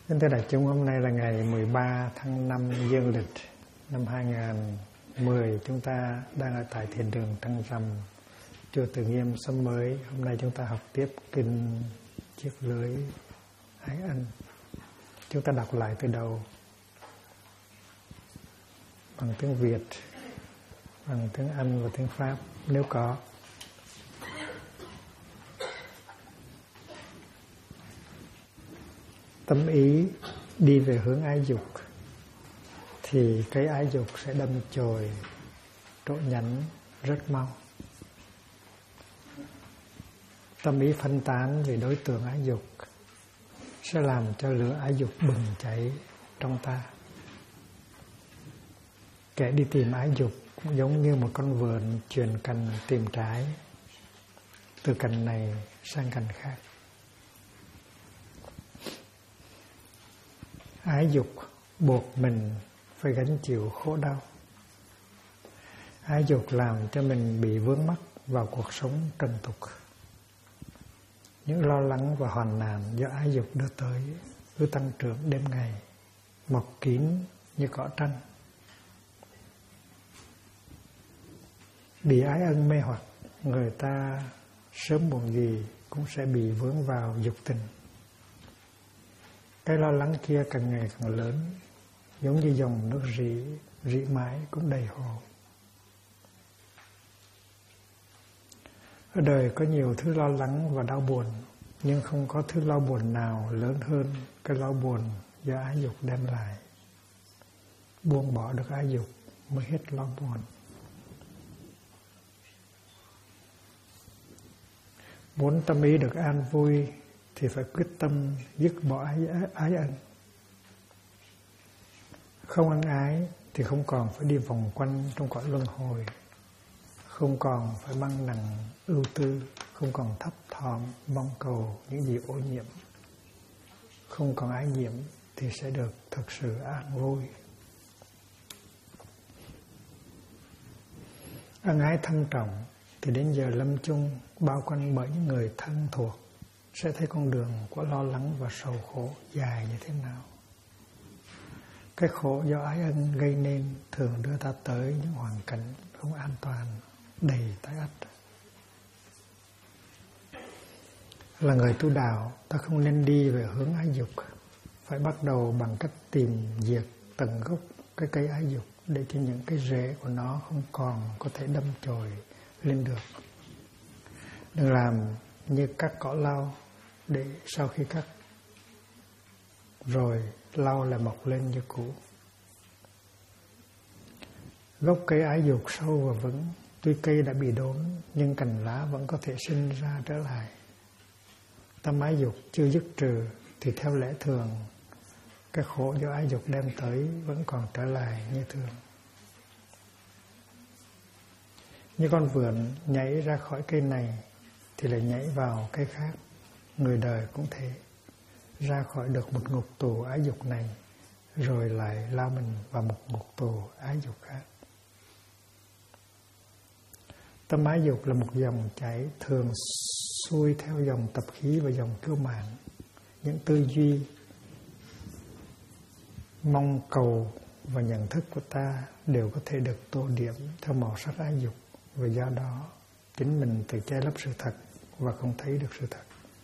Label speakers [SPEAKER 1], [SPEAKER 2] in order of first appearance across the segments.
[SPEAKER 1] Kính thưa đại chúng, hôm nay là ngày 13 tháng 5 dương lịch năm 2010. Chúng ta đang ở tại thiền đường Trăng Rằm, chùa Từ Nghiêm, Xóm Mới. Hôm nay chúng ta học tiếp kinh Chiếc Lưới Ái Ân. Chúng ta đọc lại từ đầu bằng tiếng Việt, bằng tiếng Anh và tiếng Pháp nếu có. Tâm ý đi về hướng ái dục thì cái ái dục sẽ đâm chồi trổ nhánh rất mau. Tâm ý phân tán vì đối tượng ái dục sẽ làm cho lửa ái dục bừng cháy trong ta. Kẻ đi tìm ái dục cũng giống như một con vượn chuyển cành tìm trái, từ cành này sang cành khác. Ái dục buộc mình phải gánh chịu khổ đau. Ái dục làm cho mình bị vướng mắc vào cuộc sống trần tục. Những lo lắng và hoạn nạn do ái dục đưa tới cứ tăng trưởng đêm ngày, mọc kín như cỏ tranh. Bị ái ân mê hoặc, người ta sớm muộn gì cũng sẽ bị vướng vào dục tình. Cái lo lắng kia càng ngày càng lớn, giống như dòng nước rỉ mãi cũng đầy hồ. Ở đời có nhiều thứ lo lắng và đau buồn, nhưng không có thứ lo buồn nào lớn hơn cái lo buồn do ái dục đem lại. Buông bỏ được ái dục mới hết lo buồn. Muốn tâm ý được an vui thì phải quyết tâm dứt bỏ ái ân. Không ân ái thì không còn phải đi vòng quanh trong cõi luân hồi, không còn phải mang nặng ưu tư, không còn thấp thỏm mong cầu những gì ô nhiễm. Không còn ái nhiễm thì sẽ được thực sự an vui. Ân ái thâm trọng thì đến giờ lâm chung bao quanh bởi những người thân thuộc sẽ thấy con đường của lo lắng và sầu khổ dài như thế nào. Cái khổ do ái ân gây nên thường đưa ta tới những hoàn cảnh không an toàn, đầy tai ách. Là người tu đạo, ta không nên đi về hướng ái dục. Phải bắt đầu bằng cách tìm diệt tận gốc cái cây ái dục, để cho những cái rễ của nó không còn có thể đâm chồi lên được. Đừng làm như cắt cỏ lau, để sau khi cắt rồi lau lại mọc lên như cũ. Gốc cây ái dục sâu và vững, tuy cây đã bị đốn nhưng cành lá vẫn có thể sinh ra trở lại. Tâm ái dục chưa dứt trừ thì theo lẽ thường cái khổ do ái dục đem tới vẫn còn trở lại như thường. Như con vượn nhảy ra khỏi cây này thì lại nhảy vào cây khác. Người đời cũng thế, ra khỏi được một ngục tù ái dục này rồi lại lao mình vào một ngục tù ái dục khác. Tâm ái dục là một dòng chảy thường xuôi theo dòng tập khí và dòng kiêu mạn. Những tư duy, mong cầu và nhận thức của ta đều có thể được tô điểm theo màu sắc ái dục, và do đó chính mình tự che lấp sự thật và không thấy được sự thật.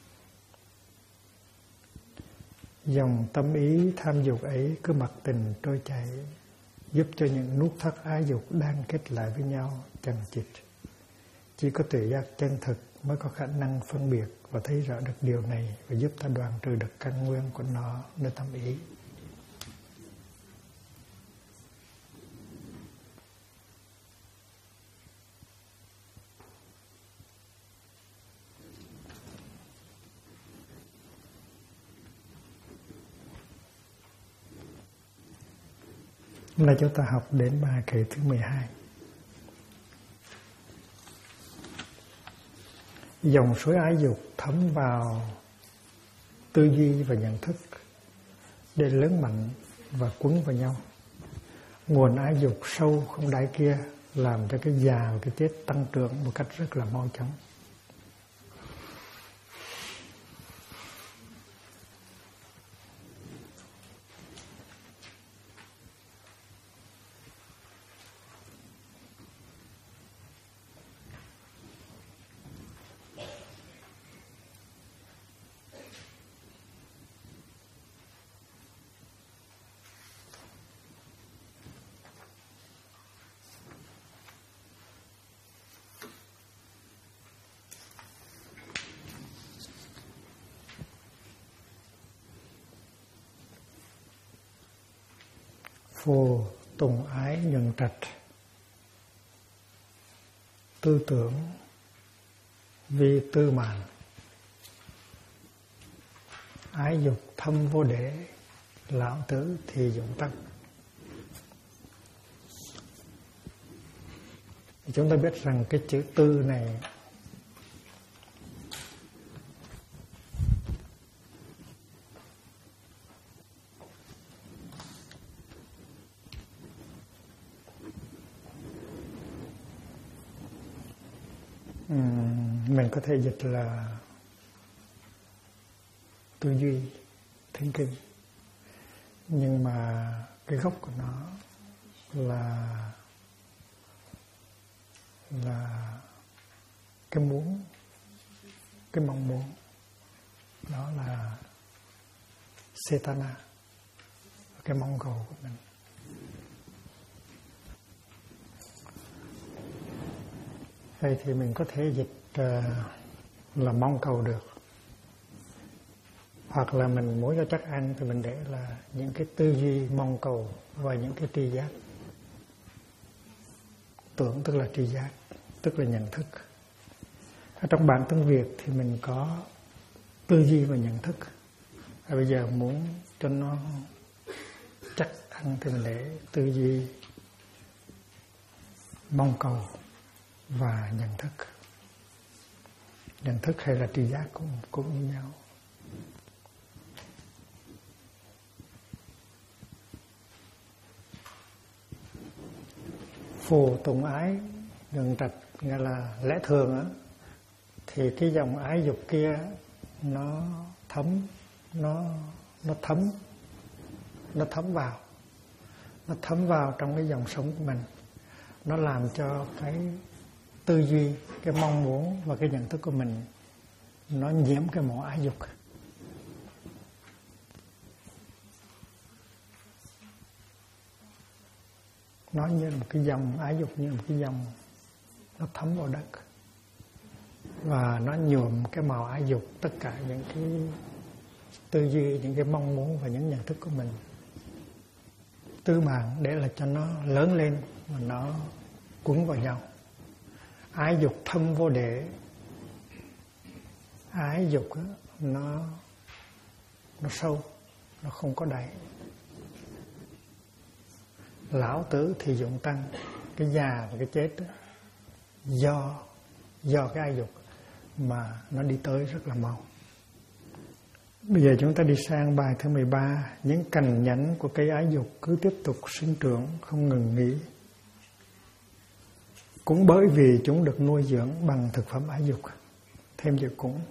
[SPEAKER 1] Dòng tâm ý tham dục ấy cứ mặc tình trôi chảy, giúp cho những nút thắt ái dục đang kết lại với nhau chằng chịt. Chỉ có tuệ giác chân thực mới có khả năng phân biệt và thấy rõ được điều này, và giúp ta đoạn trừ được căn nguyên của nó nơi tâm ý. Hôm nay chúng ta học đến bài kệ thứ 12. Dòng suối ái dục thấm vào tư duy và nhận thức để lớn mạnh và quấn vào nhau. Nguồn ái dục sâu không đáy kia làm cho cái già và cái chết tăng trưởng một cách rất là mau chóng. Phù tùng ái nhuần trạch, tư tưởng vi tư mạn, ái dục thâm vô đế, lão tử thì dụng tăng. Chúng ta biết rằng cái chữ tư này mình có thể dịch là tư duy, thinking, nhưng mà cái gốc của nó là cái muốn, cái mong muốn, đó là Cetana, cái mong cầu của mình. Vậy thì mình có thể dịch là mong cầu được, hoặc là mình muốn cho chắc ăn thì mình để là những cái tư duy mong cầu và những cái tri giác. Tưởng tức là tri giác, tức là nhận thức. Ở trong bản tiếng Việt thì mình có tư duy và nhận thức. Và bây giờ muốn cho nó chắc ăn thì mình để tư duy mong cầu và nhận thức. Nhận thức hay là tri giác cũng như nhau. Phù tùng ái nhuần trạch, nghĩa là lẽ thường á, thì cái dòng ái dục kia nó thấm vào trong cái dòng sống của mình. Nó làm cho cái tư duy, cái mong muốn và cái nhận thức của mình nó nhiễm cái mỏ ái dục. Nó như là một cái dòng ái dục, như một cái dòng nó thấm vào đất và nó nhuộm cái màu ái dục tất cả những cái tư duy, những cái mong muốn và những nhận thức của mình. Tư mạng để là cho nó lớn lên và nó cuốn vào nhau. Ái dục thâm vô đế, ái dục đó, nó sâu, nó không có đáy. Lão tử thì dụng tăng, cái già và cái chết đó, do cái ái dục mà nó đi tới rất là mau. Bây giờ chúng ta đi sang bài thứ 13. Những cành nhánh của cây ái dục cứ tiếp tục sinh trưởng không ngừng nghỉ, cũng bởi vì chúng được nuôi dưỡng bằng thực phẩm ái dục. Thêm chữ cũng.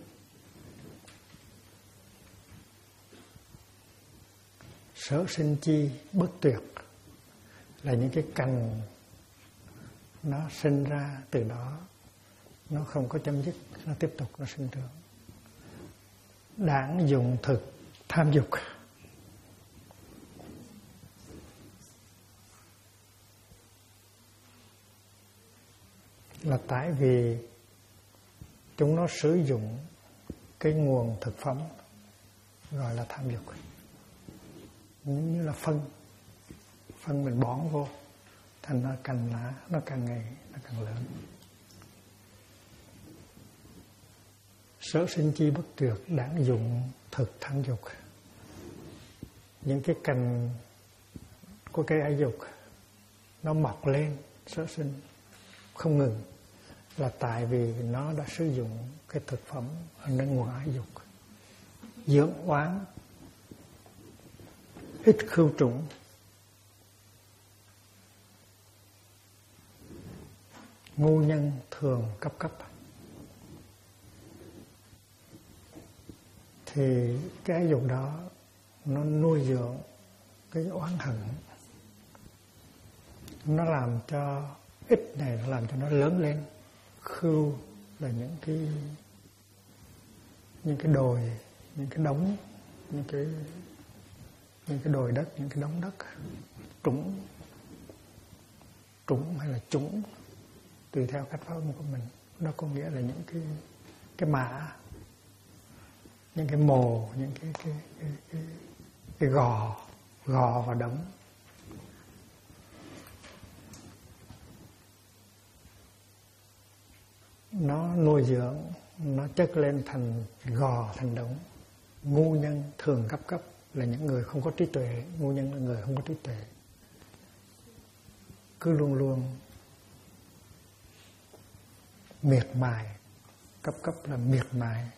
[SPEAKER 1] Sở sinh chi bất tuyệt, là những cái cành nó sinh ra từ đó, nó không có chấm dứt, nó tiếp tục nó sinh trưởng. Đảng dụng thực tham dục, là tại vì chúng nó sử dụng cái nguồn thực phẩm gọi là tham dục, như là phân mình bón vô, thành ra cành lá nó càng ngày nó càng lớn. Sở sinh chi bất tuyệt, đảng dụng thực tham dục. Những cái cành của cây ái dục nó mọc lên sở sinh không ngừng, là tại vì nó đã sử dụng cái thực phẩm ở nơi nguồn ái dục. Dưỡng oán ít khưu trùng, ngu nhân thường cấp. Thì cái ái dục đó nó nuôi dưỡng cái oán hận, nó làm cho ít này, nó làm cho nó lớn lên. Khưu là những cái đồi, những cái đống, những cái đồi đất, những cái đống đất. Trũng hay là trũng tùy theo cách phát âm của mình, nó có nghĩa là những cái mả, những cái mồ, những cái gò và đống. nó nuôi dưỡng, nó chất lên thành gò, thành đống. Ngu nhân thường cấp là những người không có trí tuệ. Ngu nhân là người không có trí tuệ, cứ luôn luôn miệt mài. Cấp là miệt mài,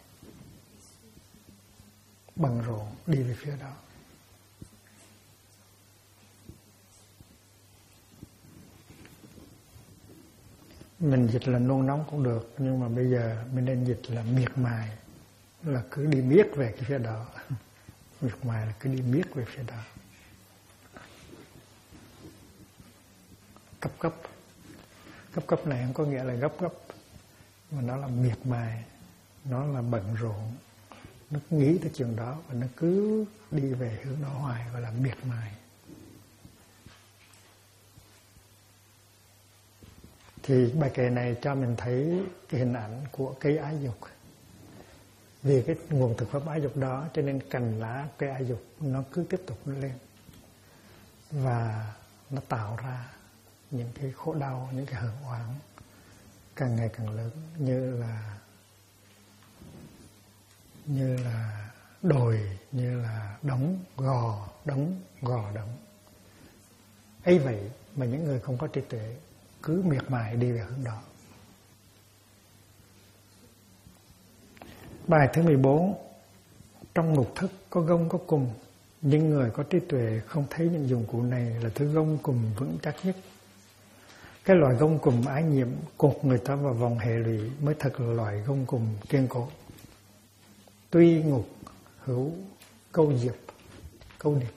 [SPEAKER 1] bận rộn đi về phía đó. Mình dịch là nôn nóng cũng được, nhưng mà bây giờ mình nên dịch là miệt mài, là cứ đi miết về cái phía đó. Miệt mài là cứ đi miết về phía đó. Cấp này không có nghĩa là gấp, mà nó là miệt mài, nó là bận rộn, nó nghĩ tới chuyện đó và nó cứ đi về hướng đó hoài, gọi là miệt mài. Thì bài kệ này cho mình thấy cái hình ảnh của cây ái dục. Vì cái nguồn thực phẩm ái dục đó cho nên cành lá cây ái dục nó cứ tiếp tục nó lên, và nó tạo ra những cái khổ đau, những cái hận oán càng ngày càng lớn, như là đồi, như là đống gò. Ấy vậy mà những người không có trí tuệ cứ miệt mài đi về hướng đó. Bài thứ 14. Trong ngục thất có gông có cùm, nhưng người có trí tuệ không thấy những dụng cụ này là thứ gông cùm vững chắc nhất. Cái loại gông cùm ái nhiễm cột người ta vào vòng hệ lụy mới thật là loại gông cùm kiên cố. Tuy ngục hữu câu điệp.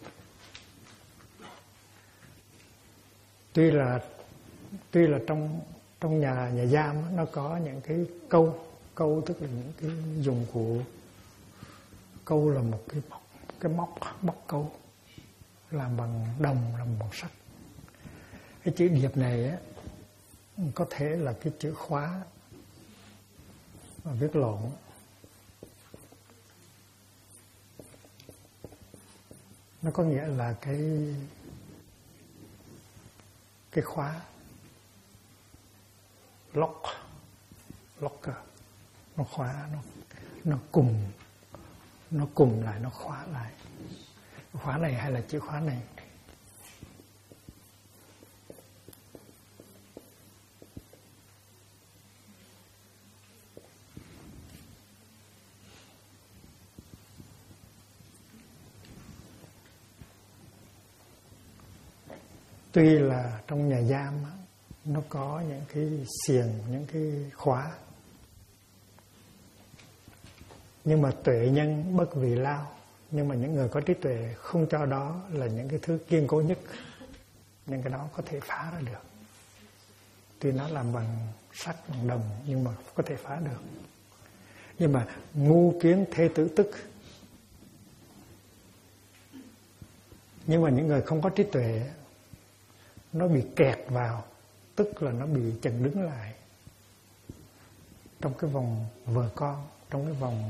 [SPEAKER 1] Tuy là trong nhà giam nó có những cái câu tức là những cái dụng cụ. Câu là một cái móc câu làm bằng đồng, làm bằng sắt. Cái chữ điệp này á, có thể là cái chữ khóa mà viết lộn. Nó có nghĩa là cái khóa, locker, nó khóa, nó cùng lại, nó khóa lại. Khóa này hay là chữ khóa này. Tuy là trong nhà giam nó có những cái xiềng, những cái khóa, nhưng mà tuệ nhân bất vì lao. Nhưng mà những người có trí tuệ không cho đó là những cái thứ kiên cố nhất, nhưng cái đó có thể phá ra được. Tuy nó làm bằng sắt, bằng đồng, nhưng mà có thể phá được. Nhưng mà ngu kiến thê tử tức. Nhưng mà những người không có trí tuệ, nó bị kẹt vào, tức là nó bị chặn đứng lại trong cái vòng vợ con, trong cái vòng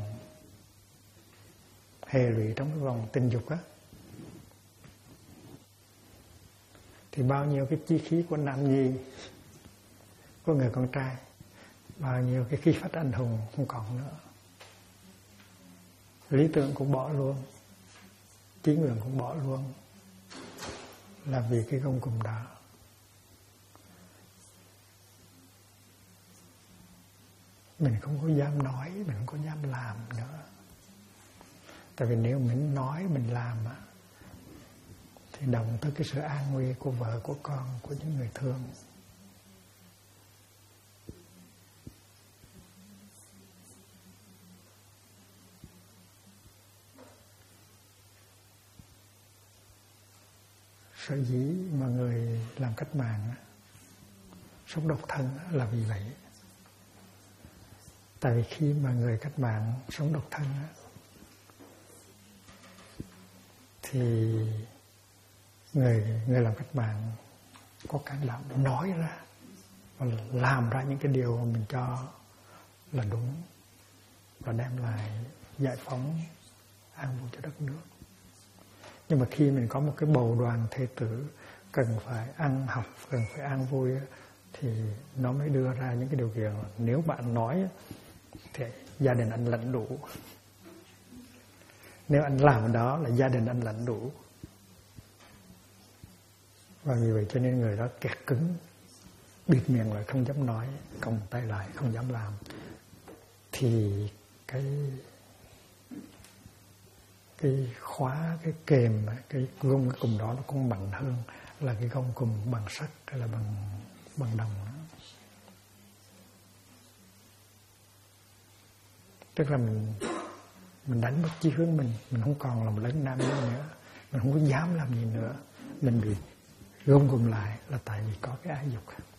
[SPEAKER 1] hệ lụy, trong cái vòng tình dục á. Thì bao nhiêu cái chi khí của nam nhi, của người con trai, bao nhiêu cái khí phách anh hùng không còn nữa. Lý tưởng cũng bỏ luôn, chí nguyện cũng bỏ luôn, là vì cái gông cùm đó. Mình không có dám nói, mình không có dám làm nữa. Tại vì nếu mình nói, mình làm thì động tới cái sự an nguy của vợ, của con, của những người thương. Sở dĩ mà người làm cách mạng sống độc thân là vì vậy. Tại vì khi mà người cách mạng sống độc thân thì người làm cách mạng có can đảm nói ra và làm ra những cái điều mà mình cho là đúng và đem lại giải phóng an vui cho đất nước. Nhưng mà khi mình có một cái bầu đoàn thê tử cần phải ăn học, cần phải an vui, thì nó mới đưa ra những cái điều kiện. Nếu bạn nói thì gia đình anh lãnh đủ. Nếu anh làm đó là gia đình anh lãnh đủ. Và vì vậy cho nên người đó kẹt cứng, bịt miệng lại không dám nói, còng tay lại không dám làm. Thì cái khóa, cái kềm, cái gông cái cùm đó nó cũng mạnh hơn là cái gông cùm bằng sắt hay là bằng đồng đó. Tức là mình đánh mất chí hướng mình không còn là một lớn nam nữa, mình không có dám làm gì nữa, mình bị gông cùm lại là tại vì có cái ái dục.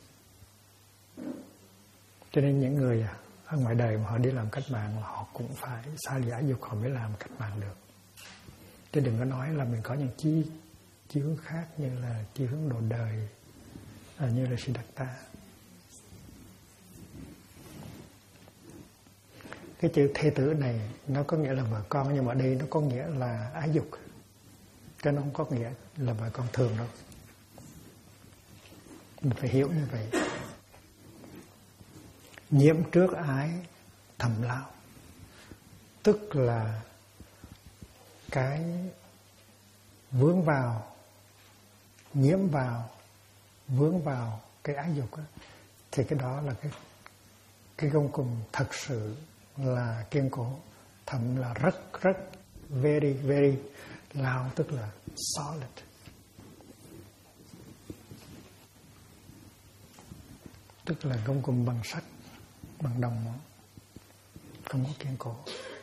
[SPEAKER 1] Cho nên những người ở ngoài đời mà họ đi làm cách mạng là họ cũng phải xa lìa ái dục họ mới làm cách mạng được. Chứ đừng có nói là mình có những chí hướng khác như là chí hướng đồ đời, như là Siddhartha. Cái chữ thê tử này nó có nghĩa là vợ con, nhưng mà ở đây nó có nghĩa là ái dục, chứ nó không có nghĩa là vợ con thường đâu. Mình phải hiểu như vậy. Nhiễm trước ái thầm lao, tức là cái vướng vào, nhiễm vào, vướng vào cái ái dục đó, thì cái đó là cái gông cùm thật sự là kiên cố. Thầm là rất very very, lao tức là solid. Tức là gông cùm bằng sắt, bằng đồng đó, không có kiên cố.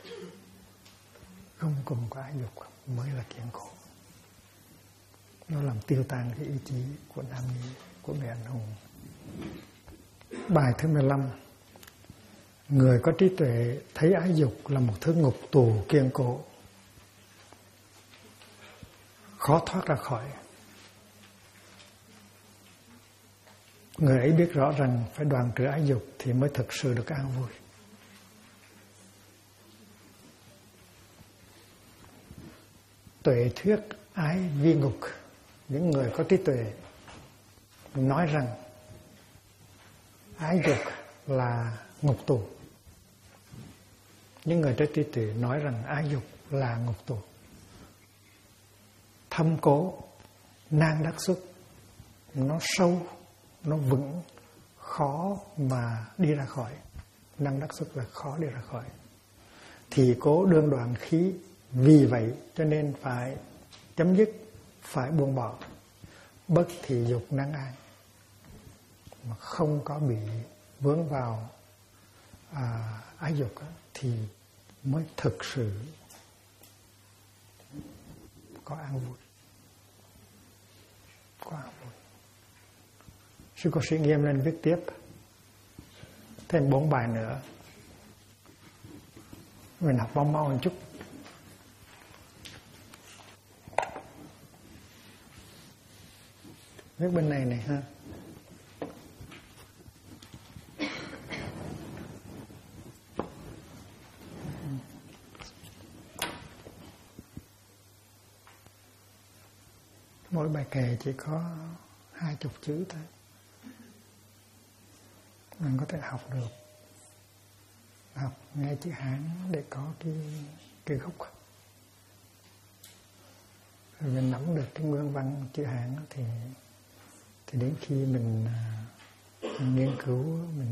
[SPEAKER 1] Gông cùm của ái dục mới là kiên cố. Nó làm tiêu tan cái ý chí của nam nhi, của người anh hùng. Bài thứ 15. Người có trí tuệ thấy ái dục là một thứ ngục tù kiên cố, khó thoát ra khỏi. Người ấy biết rõ rằng phải đoạn trừ ái dục thì mới thực sự được an vui. Tuệ thuyết ái vi ngục. Những người có trí tuệ nói rằng ái dục là ngục tù. Những người có trí tuệ nói rằng ái dục là ngục tù. Thâm cố, nan đắc xuất, nó sâu, nó vững, khó mà đi ra khỏi. Năng đắc xuất là khó đi ra khỏi. Thì cố đương đoạn khí, vì vậy cho nên phải chấm dứt, phải buông bỏ. Bất thị dục năng an, mà không có bị vướng vào ái dục thì mới thực sự có an vui. Có an vui. Sư cô sĩ Nghiêm lên viết tiếp thêm 4 bài nữa. Mình học mau một chút. Viết bên này này ha. Mỗi bài kệ chỉ có 20 chữ thôi. Mình có thể học được. Học nghe chữ Hán để có cái gốc. Rồi mình nắm được cái nguyên văn chữ Hán thì đến khi mình nghiên cứu,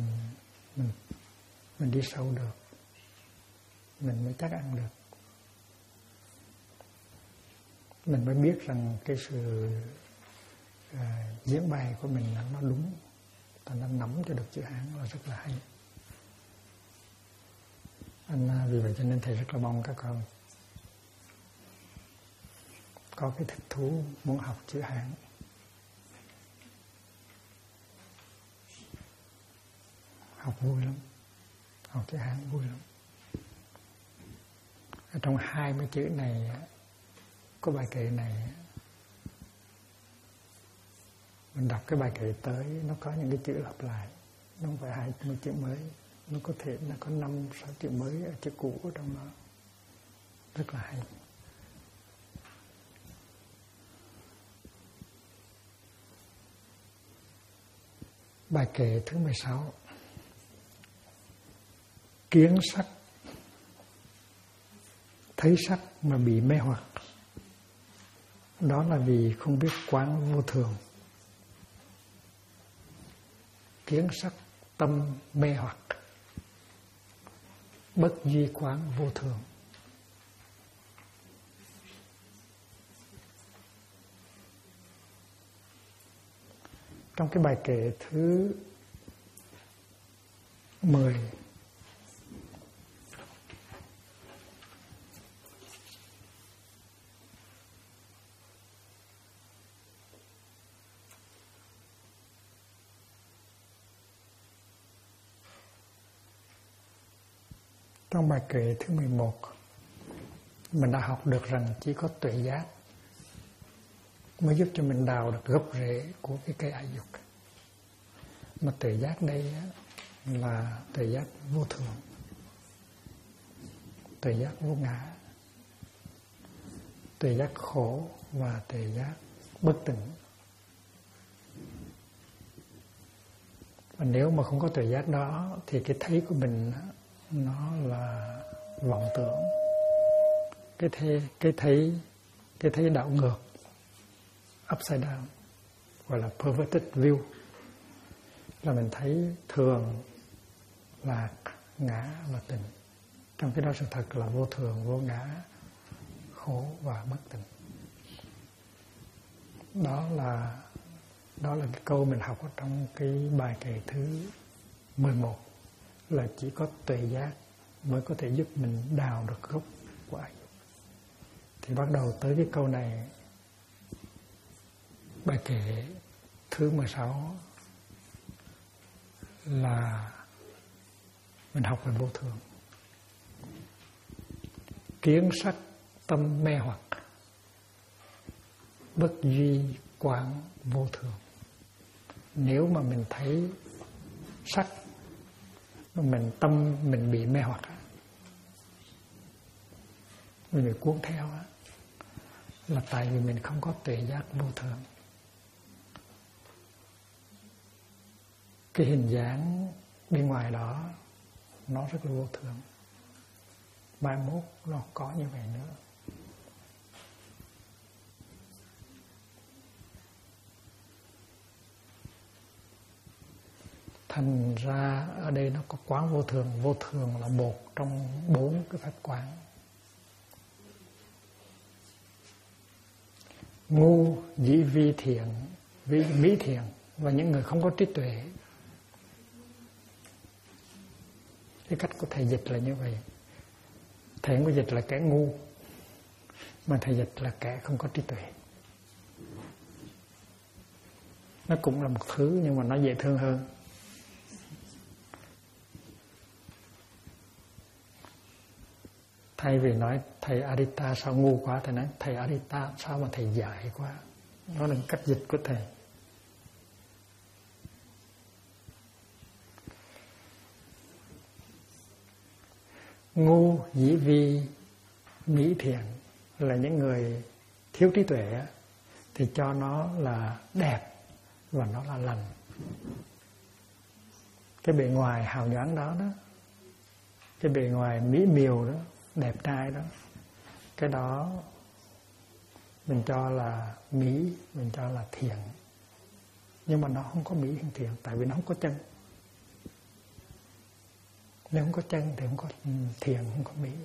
[SPEAKER 1] mình đi sâu được, mình mới chắc ăn được. Mình mới biết rằng cái sự diễn bày của mình nó đúng, và nó nắm cho được chữ Hán là rất là hay. Vì vậy cho nên thầy rất là mong các con có cái thích thú muốn học chữ Hán. Học vui lắm, học chữ Hán vui lắm. Ở trong 20 chữ này, có bài kệ này, mình đọc cái bài kệ tới, nó có những cái chữ lặp lại, nó không phải 20 chữ mới, nó có thể là có 5-6 chữ mới ở chữ cũ ở trong đó, rất là hay. Bài kệ thứ 16. Kiến sắc, thấy sắc mà bị mê hoặc, đó là vì không biết quán vô thường. Kiến sắc tâm mê hoặc, bất duy quán vô thường. Trong cái bài kệ thứ 10, trong bài kệ thứ 11, mình đã học được rằng chỉ có tuệ giác mới giúp cho mình đào được gốc rễ của cái cây ái dục. Mà tuệ giác đây là tuệ giác vô thường, tuệ giác vô ngã, tuệ giác khổ và tuệ giác bất tỉnh. Và nếu mà không có tuệ giác đó thì cái thấy của mình nó là vọng tưởng, cái thấy đảo ngược, upside down, gọi là perverted view, là mình thấy thường, lạc, ngã và tình. Trong cái đó sự thật là vô thường, vô ngã, khổ và bất tỉnh. Đó là cái câu mình học ở trong cái bài kệ thứ 11, là chỉ có tuệ giác mới có thể giúp mình đào được gốc của ái dục. Thì bắt đầu tới cái câu này, bài kệ thứ 16 là mình học về vô thường. Kiến sắc tâm mê hoặc, bất duy quán vô thường. Nếu mà mình thấy sắc, mình tâm mình bị mê hoặc, mình bị cuốn theo, là tại vì mình không có tuệ giác vô thường. Cái hình dáng bên ngoài đó nó rất là vô thường, mai mốt nó có như vậy nữa. Thành ra ở đây nó có quán vô thường. Vô thường là một trong 4 cái pháp quán. Ngu, dĩ vi thiện, mỹ thiện và những người không có trí tuệ. Cái cách của thầy dịch là như vậy. Thầy không có dịch là kẻ ngu, mà thầy dịch là kẻ không có trí tuệ. Nó cũng là một thứ nhưng mà nó dễ thương hơn. Thay vì nói thầy Adita sao ngu quá, thầy nói thầy Adita sao mà thầy dại quá. Đó là cách dịch của thầy. Ngu, dĩ vi, mỹ thiện là những người thiếu trí tuệ thì cho nó là đẹp và nó là lành. Cái bề ngoài hào nhoáng đó, cái bề ngoài mỹ miều đó, đẹp trai đó, cái đó mình cho là mỹ, mình cho là thiện. Nhưng mà nó không có mỹ hay thiện, tại vì nó không có chân. Nếu không có chân thì không có thiện, không có mỹ.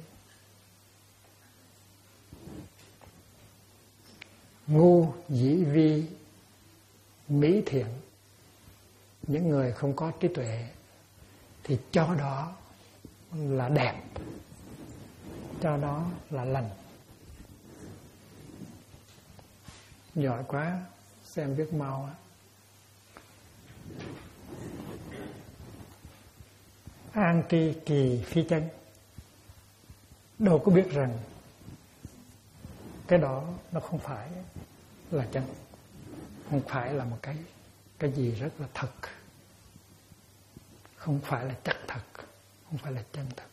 [SPEAKER 1] Ngu, dĩ vi, mỹ thiện. Những người không có trí tuệ thì cho đó là đẹp, cho đó là lành. Giỏi quá, xem viết mau á. An tri kỳ phi chân. Đâu có biết rằng cái đó nó không phải là chân, không phải là một cái gì rất là thật, không phải là chắc thật, không phải là chân thật.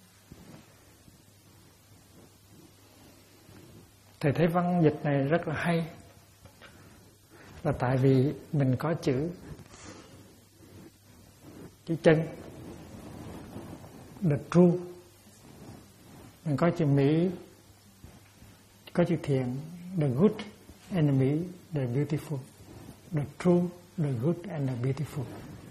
[SPEAKER 1] Thầy thấy văn dịch này rất là hay, là tại vì mình có chữ chữ chân, the true. Mình có chữ mỹ, có chữ thiện, the good and the mỹ, the beautiful. The true, the good and the beautiful.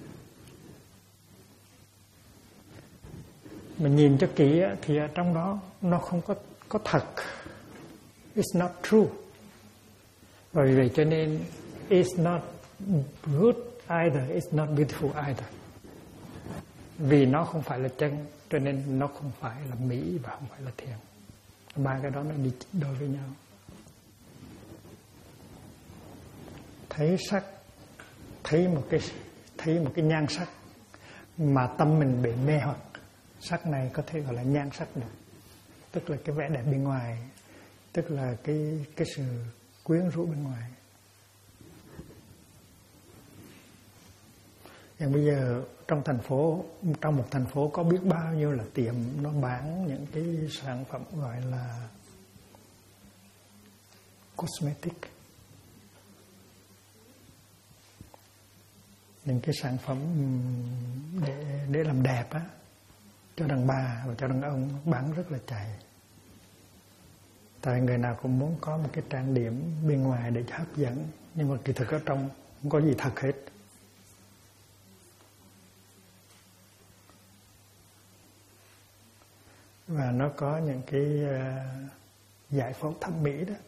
[SPEAKER 1] Mình nhìn cho kỹ thì ở trong đó nó không có thật. It's not true. Và vì vậy cho nên it's not good either, it's not beautiful either. Vì nó không phải là chân, cho nên nó không phải là mỹ và không phải là thiện. Ba cái đó nó đi đôi với nhau. Thấy sắc, thấy một cái nhan sắc mà tâm mình bị mê hoặc. Sắc này có thể gọi là nhan sắc được, tức là cái vẻ đẹp bên ngoài, tức là cái sự quyến rũ bên ngoài. Nhưng bây giờ trong một thành phố có biết bao nhiêu là tiệm nó bán những cái sản phẩm gọi là cosmetic, những cái sản phẩm để làm đẹp á, cho đàn bà và cho đàn ông, bán rất là chạy. Tại người nào cũng muốn có một cái trang điểm bên ngoài để hấp dẫn, nhưng mà kỳ thực ở trong không có gì thật hết. Và nó có những cái giải phẫu thẩm mỹ đó.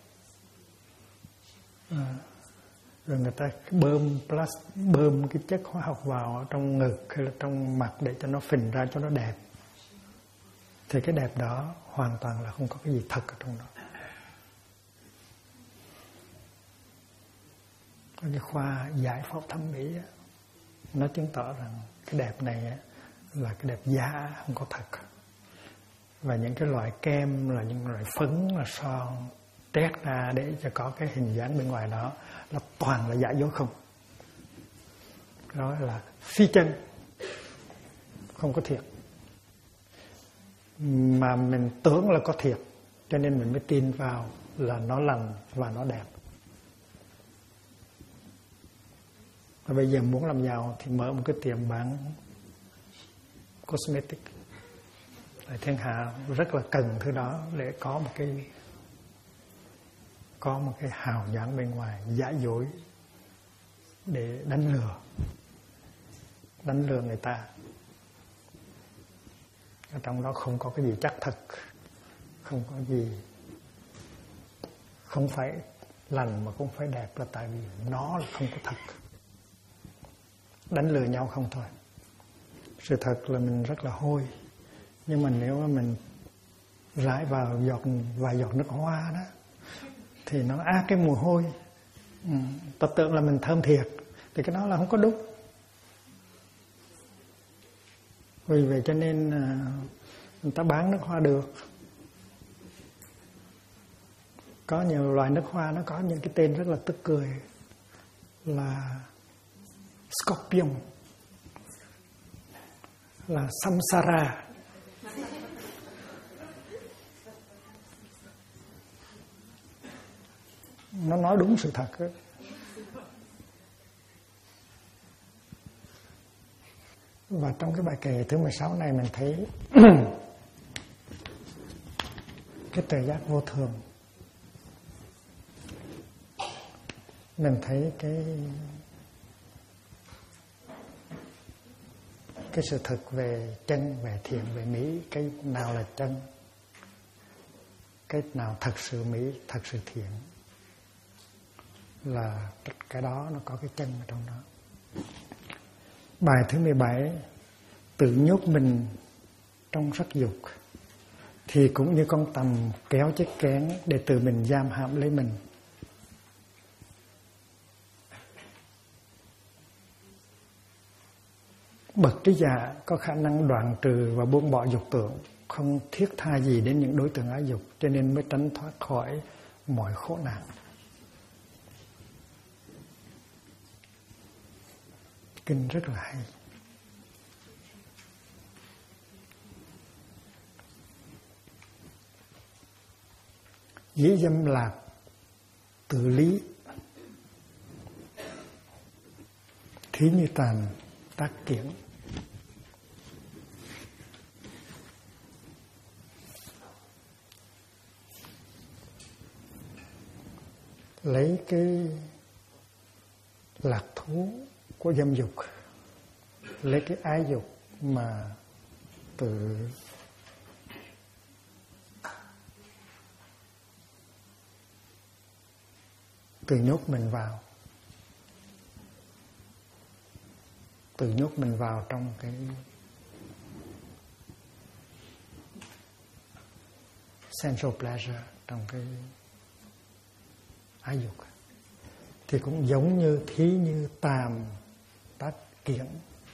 [SPEAKER 1] Rồi người ta bơm cái chất hóa học vào trong ngực hay là trong mặt để cho nó phình ra cho nó đẹp. Thì cái đẹp đó hoàn toàn là không có cái gì thật ở trong đó. Cái khoa giải phẫu thẩm mỹ á, nó chứng tỏ rằng cái đẹp này á, là cái đẹp giả, không có thật. Và những cái loại kem là những loại phấn là son trét ra để cho có cái hình dáng bên ngoài đó là toàn là giả dối không. Đó là phi chân, không có thiệt. Mà mình tưởng là có thiệt, cho nên mình mới tin vào là nó lành và nó đẹp. Và bây giờ muốn làm giàu thì mở một cái tiệm bán cosmetic. Ở thiên hạ rất là cần thứ đó để có một cái hào nhoáng bên ngoài giả dối để đánh lừa người ta. Ở trong đó không có cái gì chắc thật, không có gì, không phải lành mà cũng phải đẹp, là tại vì nó là không có thật. Đánh lừa nhau không thôi. Sự thật là mình rất là hôi, nhưng mà nếu mà mình rải vào vài giọt nước hoa đó thì nó át cái mùi hôi. Ta tưởng là mình thơm thiệt thì cái đó là không có đúng. Vì vậy cho nên người ta bán nước hoa được. Có nhiều loài nước hoa nó có những cái tên rất là tức cười, là Scorpion, là Samsara. Nó nói đúng sự thật đó. Và trong cái bài kệ thứ 16 này mình thấy cái tuệ giác vô thường. Mình thấy cái sự thật về chân, về thiện, về mỹ. Cái nào là chân, cái nào thật sự mỹ, thật sự thiện, là cái đó nó có cái chân ở trong đó. Bài thứ 17, tự nhốt mình trong sắc dục thì cũng như con tằm kéo chiếc kén để tự mình giam hãm lấy mình. Bậc trí giả có khả năng đoạn trừ và buông bỏ dục tưởng, không thiết tha gì đến những đối tượng ái dục, cho nên mới tránh thoát khỏi mọi khổ nạn. Kinh rất là hay. Dĩ dâm lạc tự lý, thí như tàn tác kiển. lấy cái lạc thú của dâm dục, lấy cái ái dục mà tự nhốt mình vào, tự nhốt mình vào trong cái sensual pleasure, trong cái ái dục. Thì cũng giống như thí như tàm tác kiển,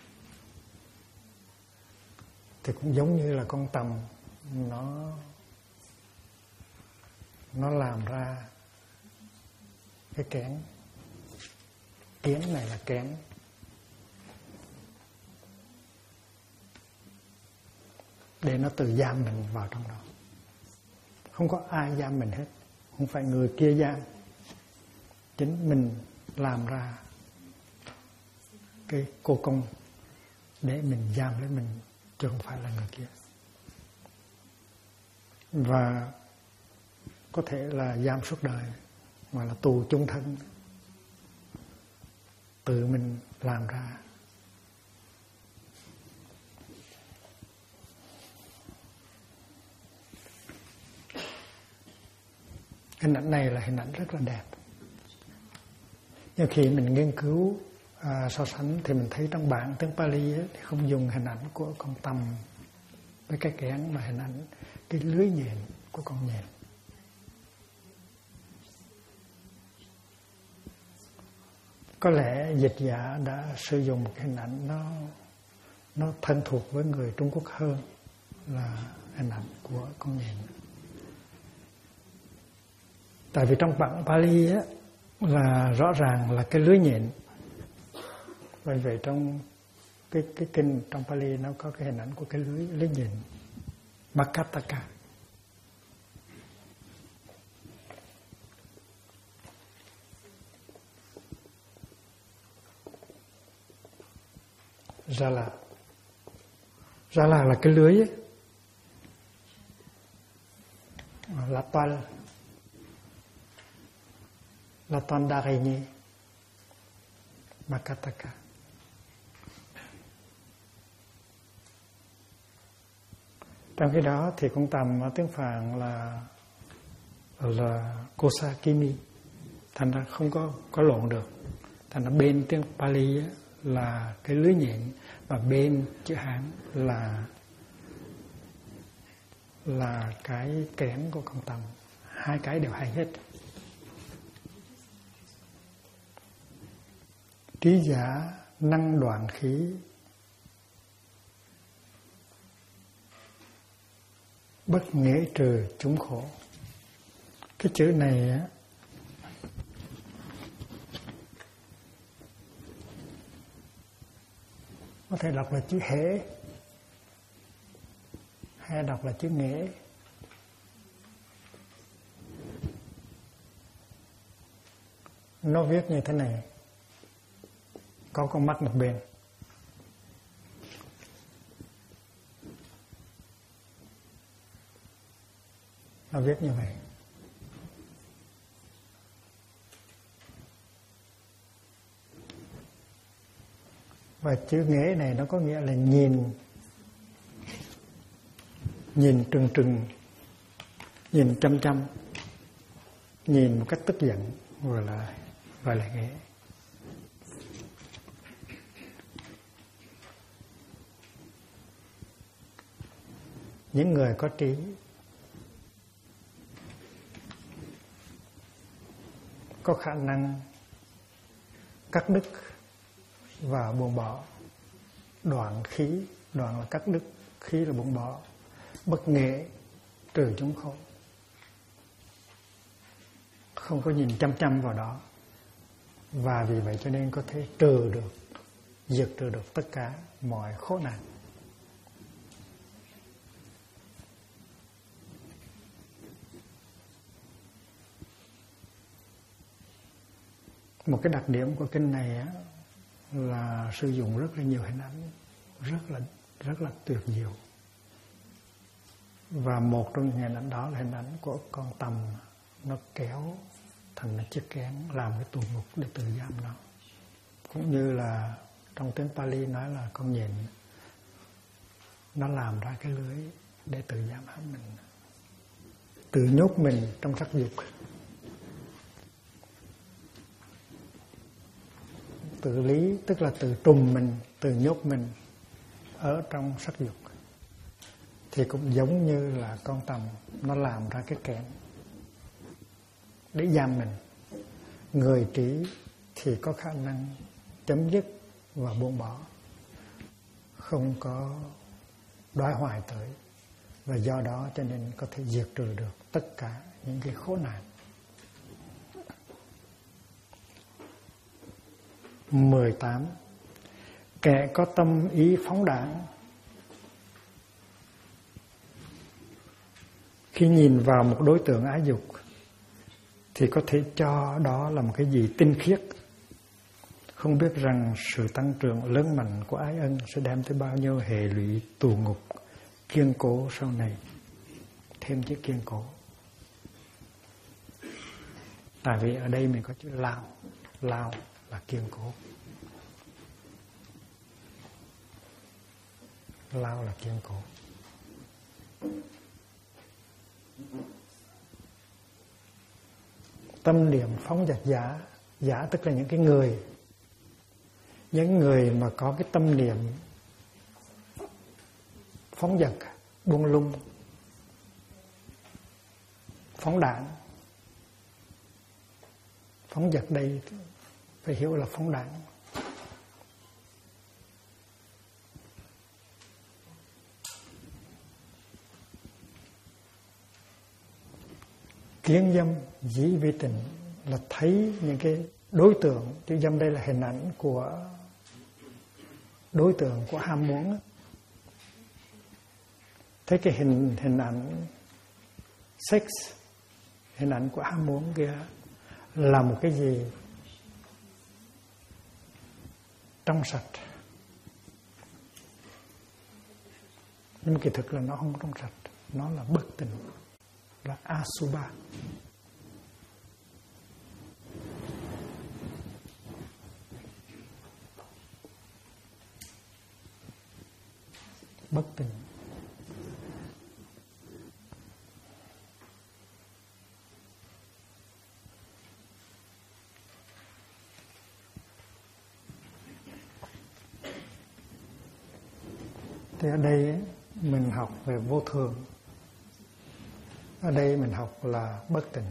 [SPEAKER 1] thì cũng giống như là con tầm nó làm ra cái kén. Kiến này là kén. Để nó tự giam mình vào trong đó. Không có ai giam mình hết. Không phải người kia giam. Chính mình làm ra cái cô công để mình giam lấy mình, chứ không phải là người kia. Và có thể là giam suốt đời, hoặc là tù chung thân, tự mình làm ra. Hình ảnh này là hình ảnh rất là đẹp. Nhưng khi mình nghiên cứu so sánh thì mình thấy trong bản tiếng Pali ấy, thì không dùng hình ảnh của con tằm với cái kén, mà hình ảnh cái lưới nhện của con nhện. Có lẽ dịch giả đã sử dụng một hình ảnh nó thân thuộc với người Trung Quốc hơn là hình ảnh của con nhện. Tại vì trong bản Pali á, là rõ ràng là cái lưới nhện. Bởi vậy trong cái kinh trong Pali nó có cái hình ảnh của cái lưới nhện Makataka. Jala là cái lưới ấy. La toile d'araignée, Makataka. Trong khi đó thì con tằm ở tiếng Phạn là Kosakimi, thành ra không có lộn được. Thành ra bên tiếng Pali là cái lưới nhện, và bên chữ Hán là cái kén của con tằm. Hai cái đều hay hết. Trí giả năng đoạn khí, bất nghệ trừ chúng khổ. Cái chữ này á, có thể đọc là chữ hễ, hay đọc là chữ nghệ. Nó viết như thế này, có con mắt một bên. Nó viết như vậy. Và chữ nghệ này nó có nghĩa là nhìn trừng, nhìn chăm, nhìn một cách tức giận, gọi là nghệ. Những người có trí có khả năng cắt đứt và buông bỏ. Đoạn khí, đoạn là cắt đứt, khí là buông bỏ. Bất nghệ trừ chúng khổ. Không có nhìn chăm vào đó. Và vì vậy cho nên có thể diệt trừ được tất cả mọi khổ nạn. Một cái đặc điểm của kinh này á, là sử dụng rất là nhiều hình ảnh, rất là tuyệt diệu. Và một trong những hình ảnh đó là hình ảnh của con tằm nó kéo thành nó chiếc kén, làm cái tù ngục để tự giam nó. Cũng như là trong tiếng Pali nói là con nhện, nó làm ra cái lưới để tự giam hãm mình, tự nhốt mình trong sắc dục, tự lý tức là tự trùm mình, tự nhốt mình ở trong sắc dục. Thì cũng giống như là con tầm, nó làm ra cái kén để giam mình. Người trí thì có khả năng chấm dứt và buông bỏ, không có đói hoài tới, và do đó cho nên có thể diệt trừ được tất cả những cái khổ nạn. 18. Kẻ có tâm ý phóng đãng khi nhìn vào một đối tượng ái dục thì có thể cho đó là một cái gì tinh khiết, không biết rằng sự tăng trưởng lớn mạnh của ái ân sẽ đem tới bao nhiêu hệ lụy tù ngục kiên cố sau này. Thêm chữ kiên cố, tại vì ở đây mình có chữ lao. Lao là kiên cố, lao là kiên cố. Tâm niệm phóng dật giả, giả tức là những người mà có cái tâm niệm phóng dật, buông lung, phóng đãng. Phóng dật đây phải hiểu là phóng đãng. Kiến dâm dĩ vi tình là thấy những cái đối tượng, chữ dâm đây là hình ảnh của đối tượng của ham muốn. Thấy cái hình ảnh sex, hình ảnh của ham muốn kia là một cái gì trong sạch, nhưng kỳ thực là nó không trong sạch, nó là bất tịnh, là asubha. Bất tịnh. Thì ở đây mình học về vô thường, ở đây mình học là bất tịnh.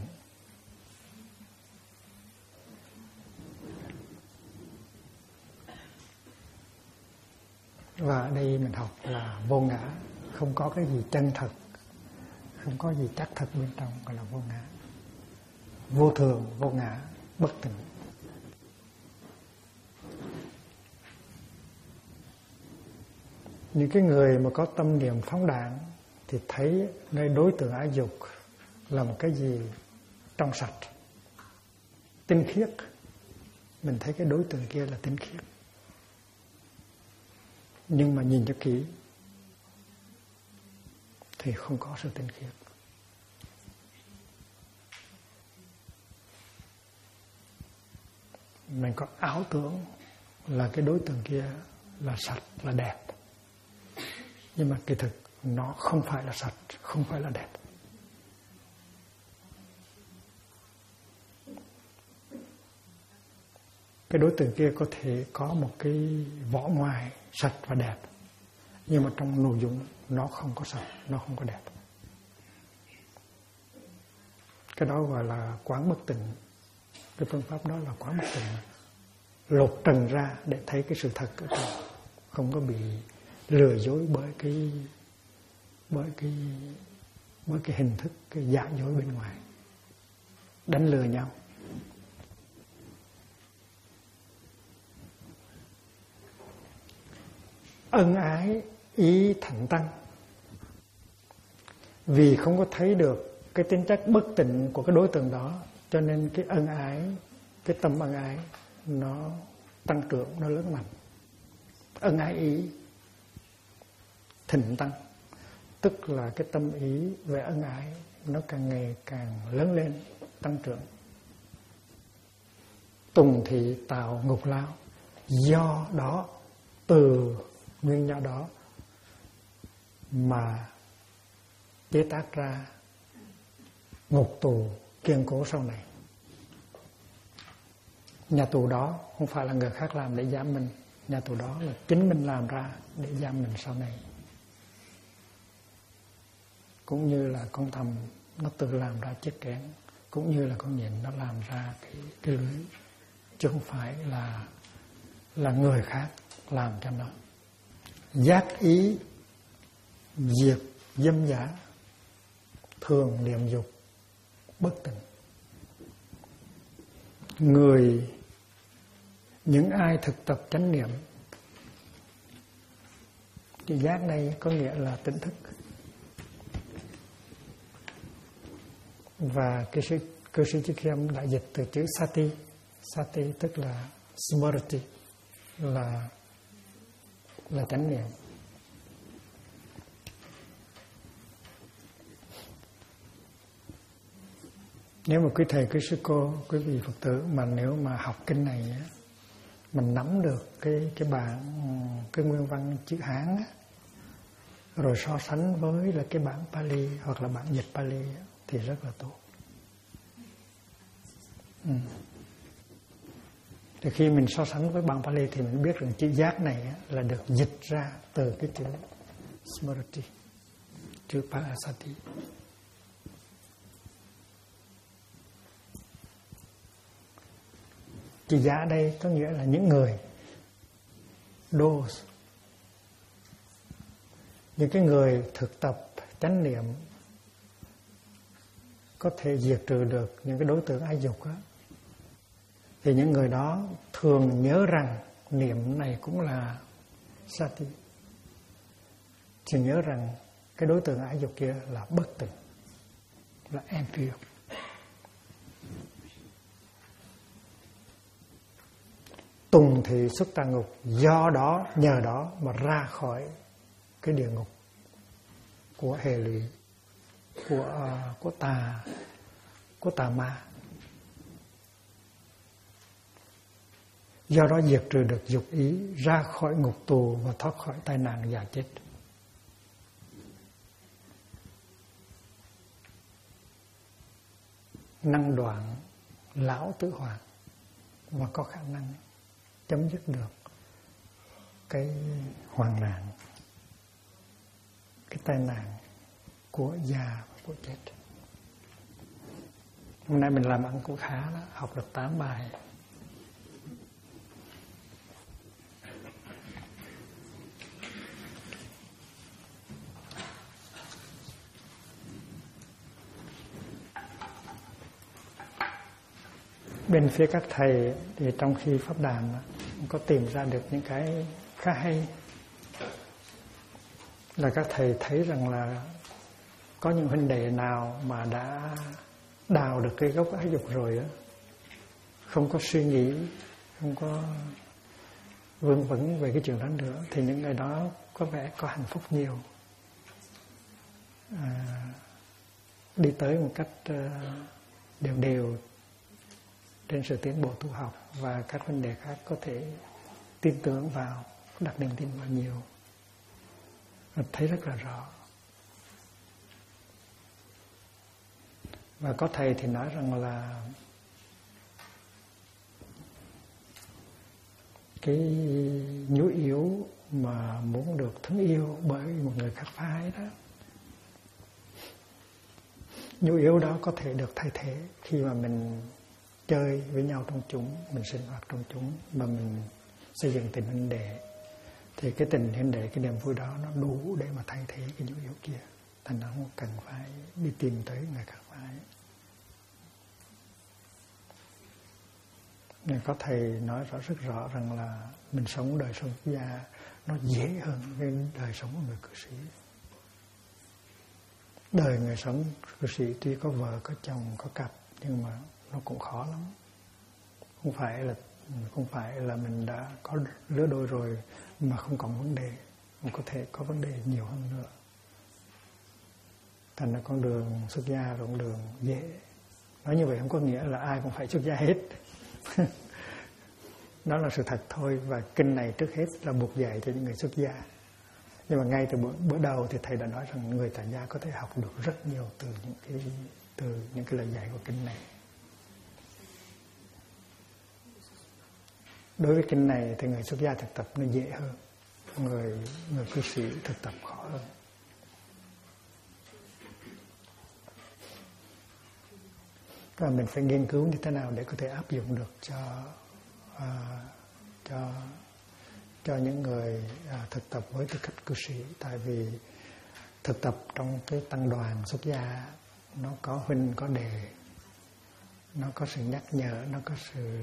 [SPEAKER 1] Và ở đây mình học là vô ngã, không có cái gì chân thật, không có gì chắc thật bên trong, gọi là vô ngã. Vô thường, vô ngã, bất tịnh. Những cái người mà có tâm niệm phóng đãng thì thấy nơi đối tượng ái dục là một cái gì trong sạch, tinh khiết. Mình thấy cái đối tượng kia là tinh khiết, nhưng mà nhìn cho kỹ thì không có sự tinh khiết. Mình có ảo tưởng là cái đối tượng kia là sạch, là đẹp, nhưng mà kỳ thực nó không phải là sạch, không phải là đẹp. Cái đối tượng kia có thể có một cái vỏ ngoài sạch và đẹp, nhưng mà trong nội dung nó không có sạch, nó không có đẹp. Cái đó gọi là quán bất tịnh. Cái phương pháp đó là quán bất tịnh, lột trần ra để thấy cái sự thật ở trong, không có bị lừa dối bởi cái hình thức, cái giả dối bên ngoài, đánh lừa nhau. Ân ái ý thạnh tăng, vì không có thấy được cái tính chất bất tịnh của cái đối tượng đó, cho nên cái ân ái, cái tâm ân ái nó tăng trưởng, nó lớn mạnh. Ân ái ý thịnh tăng, tức là cái tâm ý về ân ái nó càng ngày càng lớn lên, tăng trưởng. Tùng thì tạo ngục lao. Do đó, từ nguyên do đó mà chế tác ra ngục tù kiên cố sau này. Nhà tù đó không phải là người khác làm để giam mình, nhà tù đó là chính mình làm ra để giam mình sau này. Cũng như là con thầm nó tự làm ra chiếc kén, cũng như là con nhện nó làm ra cái lưới, chứ không phải là người khác làm cho nó. Giác ý diệt dâm giả, thường niệm dục bất tịnh. Những ai thực tập chánh niệm, thì giác đây có nghĩa là tỉnh thức. Và cư sĩ Trí Khiêm đã dịch từ chữ sati. Sati tức là smriti, là chánh niệm. Nếu mà quý thầy, quý sư cô, quý vị Phật tử mà nếu mà học kinh này á, mình nắm được cái bản, cái nguyên văn chữ Hán á, rồi so sánh với là cái bản Pali hoặc là bản dịch Pali á, thì rất là tốt. Thì khi mình so sánh với bản Pali thì mình biết rằng chữ giác này á, là được dịch ra từ cái chữ Smriti, chữ Parasati. Chữ giá đây có nghĩa là những người those, những cái người thực tập chánh niệm có thể diệt trừ được những cái đối tượng ái dục á, thì những người đó thường nhớ rằng niệm này cũng là sati, thì nhớ rằng cái đối tượng ái dục kia là bất tịnh, là impure. Tùng thì xuất tà ngục, do đó nhờ đó mà ra khỏi cái địa ngục của hệ lụy, của tà ma. Do đó diệt trừ được dục ý, ra khỏi ngục tù và thoát khỏi tai nạn già chết. Năng đoạn lão tử hoàng, và có khả năng chấm dứt được cái hoạn nạn, cái tai nạn của già và của chết. Hôm nay mình làm ăn cũng khá đó, học được 8 bài. Bên phía các thầy thì trong khi pháp đàn có tìm ra được những cái khá hay, là các thầy thấy rằng là có những huynh đệ nào mà đã đào được cái gốc ái dục rồi á, không có suy nghĩ, không có vương vấn về cái chuyện đó nữa, thì những người đó có vẻ có hạnh phúc nhiều, đi tới một cách đều trên sự tiến bộ tu học, và các vấn đề khác có thể tin tưởng vào, đặt niềm tin vào nhiều. Thấy rất là rõ. Và có thầy thì nói rằng là cái nhu yếu mà muốn được thương yêu bởi một người khác phái đó, nhu yếu đó có thể được thay thế khi mà mình chơi với nhau trong chúng, mình sinh hoạt trong chúng, mà mình xây dựng tình huynh đệ, thì cái tình huynh đệ, cái niềm vui đó nó đủ để mà thay thế cái nhu yếu kia. Thành ra không cần phải đi tìm tới người khác phái. Nên có thầy nói rất rõ rằng là mình sống đời sống xuất gia nó dễ hơn cái đời sống của người cư sĩ. Đời người sống cư sĩ tuy có vợ, có chồng, có cặp, nhưng mà nó cũng khó lắm. Không phải là mình đã có lứa đôi rồi mà không còn vấn đề, mà có thể có vấn đề nhiều hơn nữa. Thành ra con đường xuất gia là con đường dễ. Nói như vậy không có nghĩa là ai cũng phải xuất gia hết. Nó là sự thật thôi, và kinh này trước hết là buộc dạy cho những người xuất gia. Nhưng mà ngay từ bữa đầu thì thầy đã nói rằng người tại gia có thể học được rất nhiều từ những cái lời dạy của kinh này. Đối với kinh này thì người xuất gia thực tập nó dễ hơn, người cư sĩ thực tập khó hơn. Và mình phải nghiên cứu như thế nào để có thể áp dụng được cho những người thực tập với tư cách cư sĩ. Tại vì thực tập trong cái tăng đoàn xuất gia nó có huynh có đệ, nó có sự nhắc nhở, nó có sự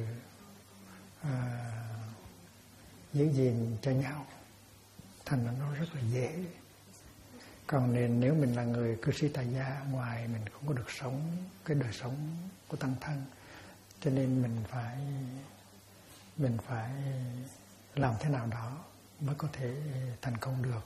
[SPEAKER 1] giữ gìn cho nhau, thành ra nó rất là dễ. Còn nếu mình là người cư sĩ tại gia, ngoài mình không có được sống cái đời sống của tăng thân, cho nên mình phải làm thế nào đó mới có thể thành công được.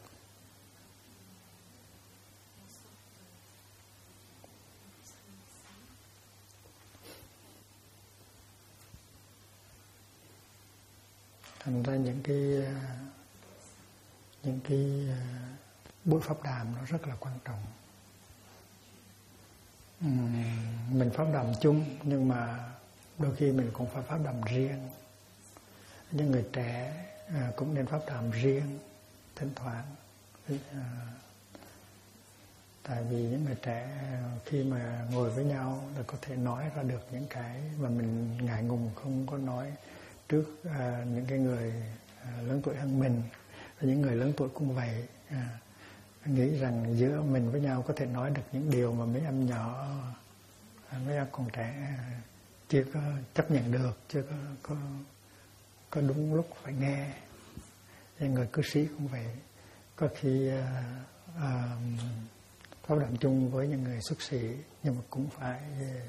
[SPEAKER 1] Thành ra những cái buổi pháp đàm nó rất là quan trọng. Mình pháp đàm chung, nhưng mà đôi khi mình cũng phải pháp đàm riêng. Những người trẻ cũng nên pháp đàm riêng thỉnh thoảng. Tại vì những người trẻ khi mà ngồi với nhau là có thể nói ra được những cái mà mình ngại ngùng không có nói trước những cái người lớn tuổi hơn mình, và những người lớn tuổi cũng vậy. Nghĩ rằng giữa mình với nhau có thể nói được những điều mà mấy em nhỏ, mấy em còn trẻ chưa có chấp nhận được, chưa có đúng lúc phải nghe. Những người cư sĩ cũng vậy, có khi pháp đàm chung với những người xuất sĩ, nhưng mà cũng phải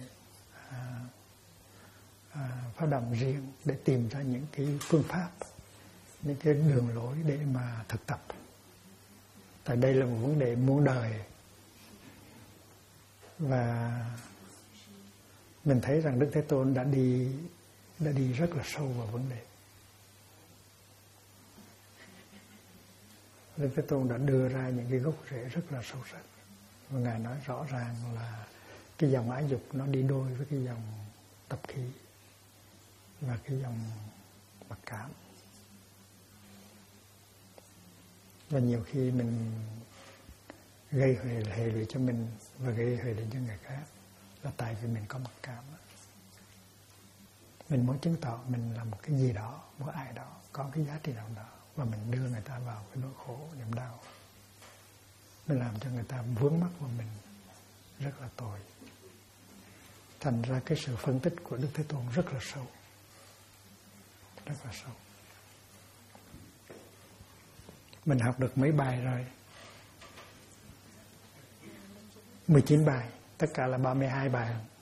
[SPEAKER 1] pháp đàm riêng để tìm ra những cái phương pháp, những cái đường lối để mà thực tập. Tại đây là một vấn đề muôn đời, và mình thấy rằng Đức Thế Tôn đã đi rất là sâu vào vấn đề. Đức Thế Tôn đã đưa ra những cái gốc rễ rất là sâu sắc, và Ngài nói rõ ràng là cái dòng ái dục nó đi đôi với cái dòng tập khí và cái dòng mặc cảm. Và nhiều khi mình gây hệ lụy cho mình và gây hệ lụy cho người khác là tại vì mình có mặc cảm. Mình muốn chứng tỏ mình là một cái gì đó, một ai đó, có cái giá trị nào đó, và mình đưa người ta vào cái nỗi khổ, niềm đau. Mình làm cho người ta vướng mắc vào mình, rất là tội. Thành ra cái sự phân tích của Đức Thế Tôn rất là sâu, rất là sâu. Mình học được mấy bài rồi? 19 bài, tất cả là 32 bài.